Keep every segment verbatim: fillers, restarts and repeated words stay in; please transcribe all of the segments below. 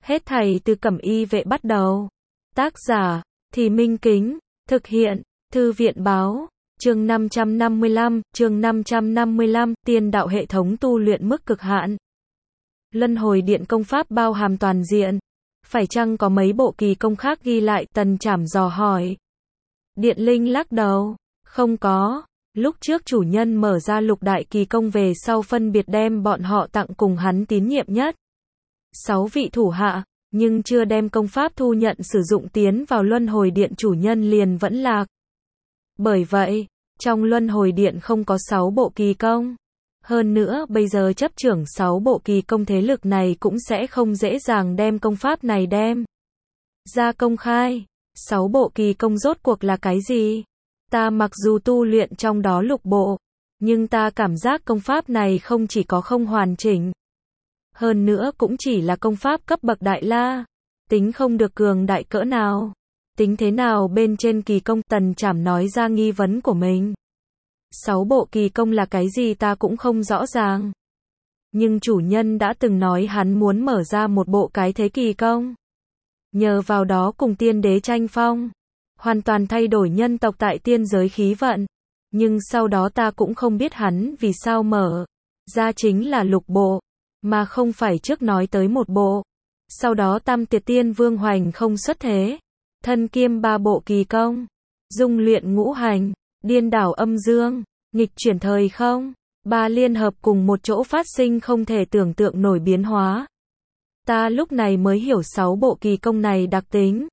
Hết thảy từ Cẩm Y Vệ bắt đầu. Tác giả, Thì Minh Kính, thực hiện, Thư viện báo, chương năm trăm năm mươi lăm, chương năm trăm năm mươi lăm, tiên đạo hệ thống tu luyện mức cực hạn. Luân hồi điện công pháp bao hàm toàn diện. Phải chăng có mấy bộ kỳ công khác ghi lại? Tần Trảm dò hỏi. Điện Linh lắc đầu, không có. Lúc trước chủ nhân mở ra lục đại kỳ công về sau phân biệt đem bọn họ tặng cùng hắn tín nhiệm nhất sáu vị thủ hạ, nhưng chưa đem công pháp thu nhận sử dụng tiến vào luân hồi điện chủ nhân liền vẫn lạc. Bởi vậy, trong luân hồi điện không có sáu bộ kỳ công. Hơn nữa bây giờ chấp trưởng sáu bộ kỳ công thế lực này cũng sẽ không dễ dàng đem công pháp này đem ra công khai. Sáu bộ kỳ công rốt cuộc là cái gì? Ta mặc dù tu luyện trong đó lục bộ, nhưng ta cảm giác công pháp này không chỉ có không hoàn chỉnh. Hơn nữa cũng chỉ là công pháp cấp bậc đại la. Tính không được cường đại cỡ nào. Tính thế nào bên trên kỳ công? Tần Trảm nói ra nghi vấn của mình. Sáu bộ kỳ công là cái gì ta cũng không rõ ràng. Nhưng chủ nhân đã từng nói hắn muốn mở ra một bộ cái thế kỳ công. Nhờ vào đó cùng tiên đế tranh phong. Hoàn toàn thay đổi nhân tộc tại tiên giới khí vận. Nhưng sau đó ta cũng không biết hắn vì sao mở ra chính là lục bộ, mà không phải trước nói tới một bộ. Sau đó Tam Tiệt Tiên Vương hoành không xuất thế. Thân kiêm ba bộ kỳ công. Dung luyện ngũ hành, điên đảo âm dương, nghịch chuyển thời không. Ba liên hợp cùng một chỗ phát sinh không thể tưởng tượng nổi biến hóa. Ta lúc này mới hiểu sáu bộ kỳ công này đặc tính.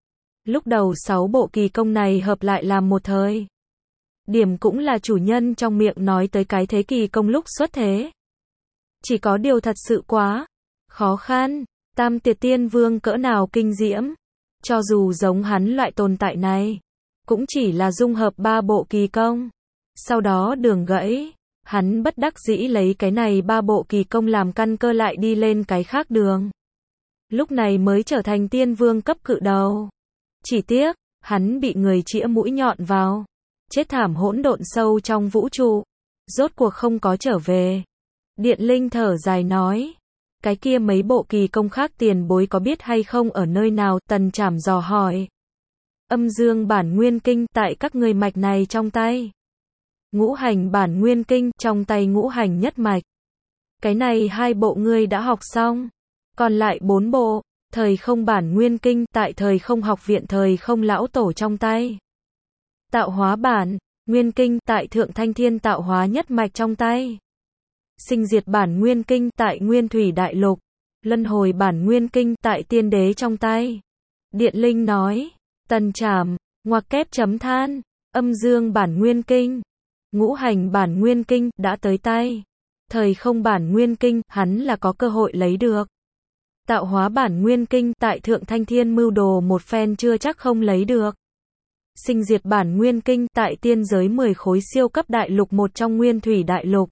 Lúc đầu sáu bộ kỳ công này hợp lại làm một thời. Điểm cũng là chủ nhân trong miệng nói tới cái thế kỳ công lúc xuất thế. Chỉ có điều thật sự quá khó khăn. Tam Tiệt Tiên Vương cỡ nào kinh diễm. Cho dù giống hắn loại tồn tại này, cũng chỉ là dung hợp ba bộ kỳ công. Sau đó đường gãy. Hắn bất đắc dĩ lấy cái này ba bộ kỳ công làm căn cơ lại đi lên cái khác đường. Lúc này mới trở thành tiên vương cấp cự đầu. Chỉ tiếc, hắn bị người chĩa mũi nhọn vào. Chết thảm hỗn độn sâu trong vũ trụ. Rốt cuộc không có trở về. Điện Linh thở dài nói. Cái kia mấy bộ kỳ công khác tiền bối có biết hay không ở nơi nào? Tần Trảm dò hỏi. Âm dương bản nguyên kinh tại các người mạch này trong tay. Ngũ hành bản nguyên kinh trong tay ngũ hành nhất mạch. Cái này hai bộ ngươi đã học xong. Còn lại bốn bộ, thời không bản nguyên kinh tại thời không học viện thời không lão tổ trong tay. Tạo hóa bản, nguyên kinh tại thượng thanh thiên tạo hóa nhất mạch trong tay. Sinh diệt bản nguyên kinh tại nguyên thủy đại lục. Luân hồi bản nguyên kinh tại tiên đế trong tay. Điện Linh nói. Tần Trảm, ngoặc kép chấm than. Âm dương bản nguyên kinh. Ngũ hành bản nguyên kinh đã tới tay. Thời không bản nguyên kinh hắn là có cơ hội lấy được. Tạo hóa bản nguyên kinh tại thượng thanh thiên mưu đồ một phen chưa chắc không lấy được. Sinh diệt bản nguyên kinh tại tiên giới mười khối siêu cấp đại lục một trong nguyên thủy đại lục.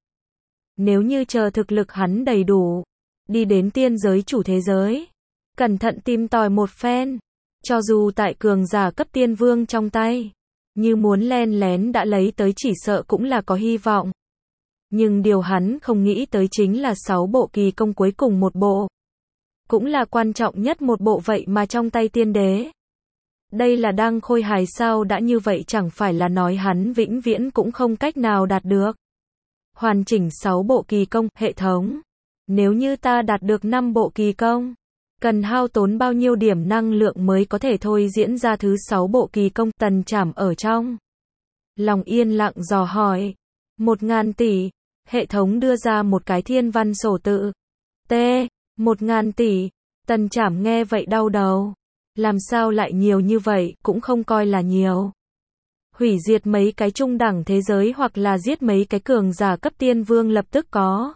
Nếu như chờ thực lực hắn đầy đủ, đi đến tiên giới chủ thế giới, cẩn thận tìm tòi một phen, cho dù tại cường giả cấp tiên vương trong tay, như muốn len lén đã lấy tới chỉ sợ cũng là có hy vọng. Nhưng điều hắn không nghĩ tới chính là sáu bộ kỳ công cuối cùng một bộ. Cũng là quan trọng nhất một bộ vậy mà trong tay tiên đế. Đây là đang khôi hài sao? Đã như vậy chẳng phải là nói hắn vĩnh viễn cũng không cách nào đạt được. Hoàn chỉnh sáu bộ kỳ công, hệ thống. Nếu như ta đạt được năm bộ kỳ công, cần hao tốn bao nhiêu điểm năng lượng mới có thể thôi diễn ra thứ sáu bộ kỳ công? Tần Trảm ở trong lòng yên lặng dò hỏi. Một ngàn tỷ. Hệ thống đưa ra một cái thiên văn sổ tự. T. Một ngàn tỷ. Tần Trảm nghe vậy đau đầu. Làm sao lại nhiều như vậy, cũng không coi là nhiều. Hủy diệt mấy cái trung đẳng thế giới hoặc là giết mấy cái cường giả cấp tiên vương lập tức có.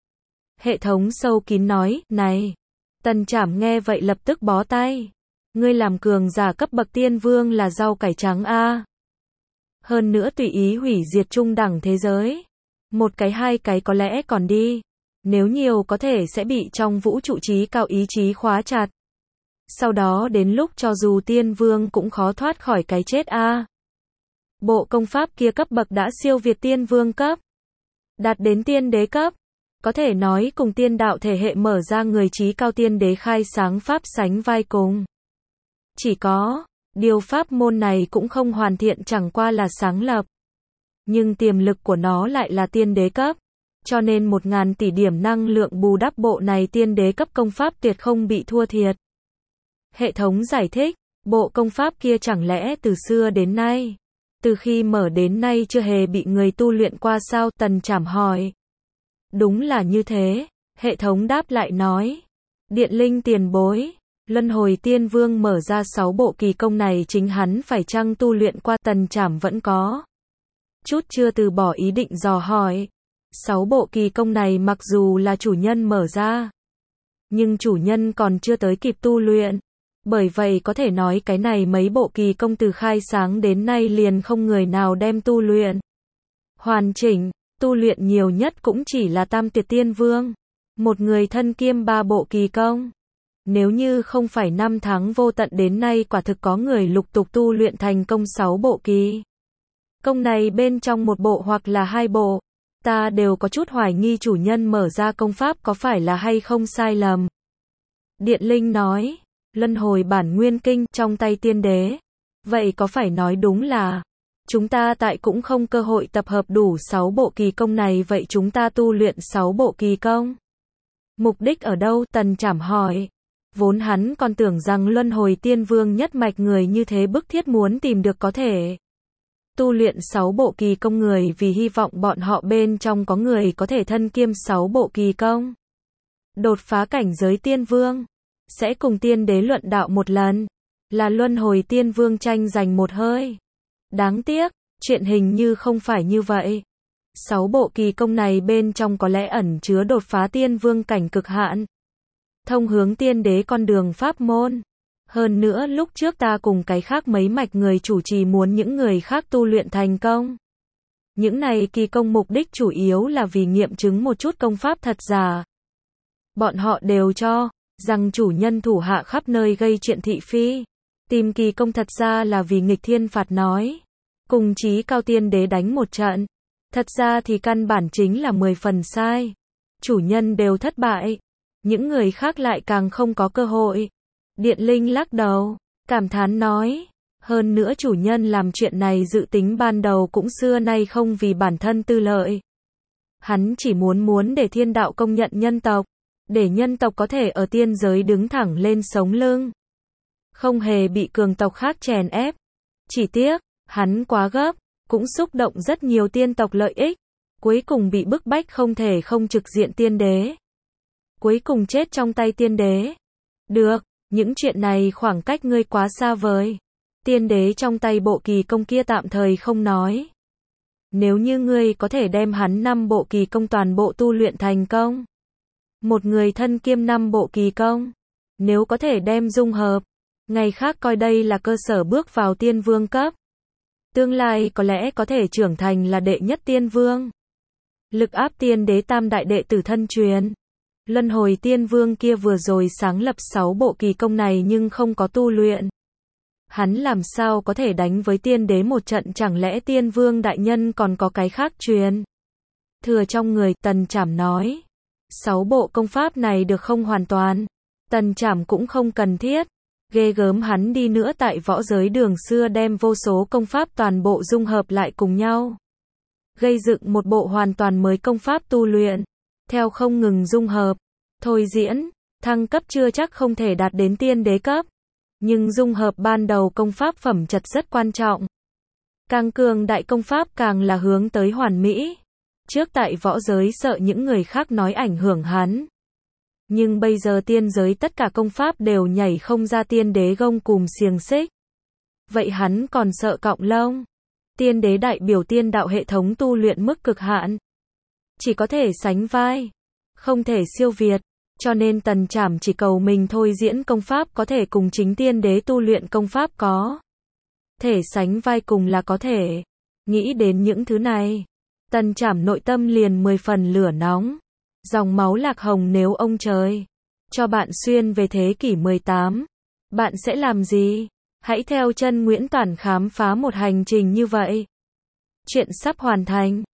Hệ thống sâu kín nói, này. Tần Trảm nghe vậy lập tức bó tay. Ngươi làm cường giả cấp bậc tiên vương là rau cải trắng a. Hơn nữa tùy ý hủy diệt trung đẳng thế giới. Một cái hai cái có lẽ còn đi. Nếu nhiều có thể sẽ bị trong vũ trụ trí cao ý chí khóa chặt. Sau đó đến lúc cho dù tiên vương cũng khó thoát khỏi cái chết a. Bộ công pháp kia cấp bậc đã siêu việt tiên vương cấp. Đạt đến tiên đế cấp. Có thể nói cùng tiên đạo thể hệ mở ra người trí cao tiên đế khai sáng pháp sánh vai cùng. Chỉ có, điều pháp môn này cũng không hoàn thiện chẳng qua là sáng lập. Nhưng tiềm lực của nó lại là tiên đế cấp. Cho nên một ngàn tỷ điểm năng lượng bù đắp bộ này tiên đế cấp công pháp tuyệt không bị thua thiệt. Hệ thống giải thích, bộ công pháp kia chẳng lẽ từ xưa đến nay, từ khi mở đến nay chưa hề bị người tu luyện qua sao? Tần Trảm hỏi. Đúng là như thế, hệ thống đáp lại nói. Điện Linh tiền bối, Luân Hồi Tiên Vương mở ra sáu bộ kỳ công này chính hắn phải chăng tu luyện qua? Tần Trảm vẫn có chút chưa từ bỏ ý định dò hỏi. Sáu bộ kỳ công này mặc dù là chủ nhân mở ra, nhưng chủ nhân còn chưa tới kịp tu luyện. Bởi vậy có thể nói cái này mấy bộ kỳ công từ khai sáng đến nay liền không người nào đem tu luyện hoàn chỉnh, tu luyện nhiều nhất cũng chỉ là Tam Tuyệt Tiên Vương, một người thân kiêm ba bộ kỳ công. Nếu như không phải năm tháng vô tận đến nay quả thực có người lục tục tu luyện thành công sáu bộ kỳ công này bên trong một bộ hoặc là hai bộ, ta đều có chút hoài nghi chủ nhân mở ra công pháp có phải là hay không sai lầm. Điện Linh nói, Luân Hồi Bản Nguyên Kinh trong tay tiên đế. Vậy có phải nói đúng là chúng ta tại cũng không cơ hội tập hợp đủ sáu bộ kỳ công này, vậy chúng ta tu luyện sáu bộ kỳ công. Mục đích ở đâu? Tần Trảm hỏi. Vốn hắn còn tưởng rằng Luân Hồi Tiên Vương nhất mạch người như thế bức thiết muốn tìm được có thể tu luyện sáu bộ kỳ công người vì hy vọng bọn họ bên trong có người có thể thân kiêm sáu bộ kỳ công. Đột phá cảnh giới tiên vương, sẽ cùng tiên đế luận đạo một lần, là Luân Hồi Tiên Vương tranh giành một hơi. Đáng tiếc, chuyện hình như không phải như vậy. Sáu bộ kỳ công này bên trong có lẽ ẩn chứa đột phá tiên vương cảnh cực hạn, thông hướng tiên đế con đường pháp môn. Hơn nữa lúc trước ta cùng cái khác mấy mạch người chủ trì muốn những người khác tu luyện thành công. Những này kỳ công mục đích chủ yếu là vì nghiệm chứng một chút công pháp thật giả. Bọn họ đều cho rằng chủ nhân thủ hạ khắp nơi gây chuyện thị phi, tìm kỳ công thật ra là vì nghịch thiên phạt nói, cùng chí cao tiên đế đánh một trận. Thật ra thì căn bản chính là mười phần sai. Chủ nhân đều thất bại, những người khác lại càng không có cơ hội. Điện Linh lắc đầu, cảm thán nói, hơn nữa chủ nhân làm chuyện này dự tính ban đầu cũng xưa nay không vì bản thân tư lợi. Hắn chỉ muốn muốn để thiên đạo công nhận nhân tộc, để nhân tộc có thể ở tiên giới đứng thẳng lên sống lưng, không hề bị cường tộc khác chèn ép. Chỉ tiếc, hắn quá gấp, cũng xúc động rất nhiều tiên tộc lợi ích, cuối cùng bị bức bách không thể không trực diện tiên đế. Cuối cùng chết trong tay tiên đế. Được, những chuyện này khoảng cách ngươi quá xa vời. Tiên đế trong tay bộ kỳ công kia tạm thời không nói. Nếu như ngươi có thể đem hắn năm bộ kỳ công toàn bộ tu luyện thành công, một người thân kiêm năm bộ kỳ công, nếu có thể đem dung hợp, ngày khác coi đây là cơ sở bước vào tiên vương cấp. Tương lai có lẽ có thể trưởng thành là đệ nhất tiên vương. Lực áp tiên đế tam đại đệ tử thân truyền. Luân Hồi Tiên Vương kia vừa rồi sáng lập sáu bộ kỳ công này nhưng không có tu luyện. Hắn làm sao có thể đánh với tiên đế một trận? Chẳng lẽ tiên vương đại nhân còn có cái khác truyền thừa trong người? Tần Trảm nói. Sáu bộ công pháp này được không hoàn toàn. Tần Trảm cũng không cần thiết. Ghê gớm hắn đi nữa tại võ giới đường xưa đem vô số công pháp toàn bộ dung hợp lại cùng nhau, gây dựng một bộ hoàn toàn mới công pháp tu luyện. Theo không ngừng dung hợp, thôi diễn, thăng cấp chưa chắc không thể đạt đến tiên đế cấp. Nhưng dung hợp ban đầu công pháp phẩm chất rất quan trọng. Càng cường đại công pháp càng là hướng tới hoàn mỹ. Trước tại võ giới sợ những người khác nói ảnh hưởng hắn. Nhưng bây giờ tiên giới tất cả công pháp đều nhảy không ra tiên đế gông cùm xiềng xích. Vậy hắn còn sợ cọng lông? Tiên đế đại biểu tiên đạo hệ thống tu luyện mức cực hạn, chỉ có thể sánh vai, không thể siêu việt. Cho nên Tần Trảm chỉ cầu mình thôi diễn công pháp có thể cùng chính tiên đế tu luyện công pháp có thể sánh vai cùng là có thể. Nghĩ đến những thứ này, Tần Trảm nội tâm liền mười phần lửa nóng. Dòng máu lạc hồng, nếu ông trời cho bạn xuyên về thế kỷ mười tám, bạn sẽ làm gì? Hãy theo chân Nguyễn Toản khám phá một hành trình như vậy. Chuyện sắp hoàn thành.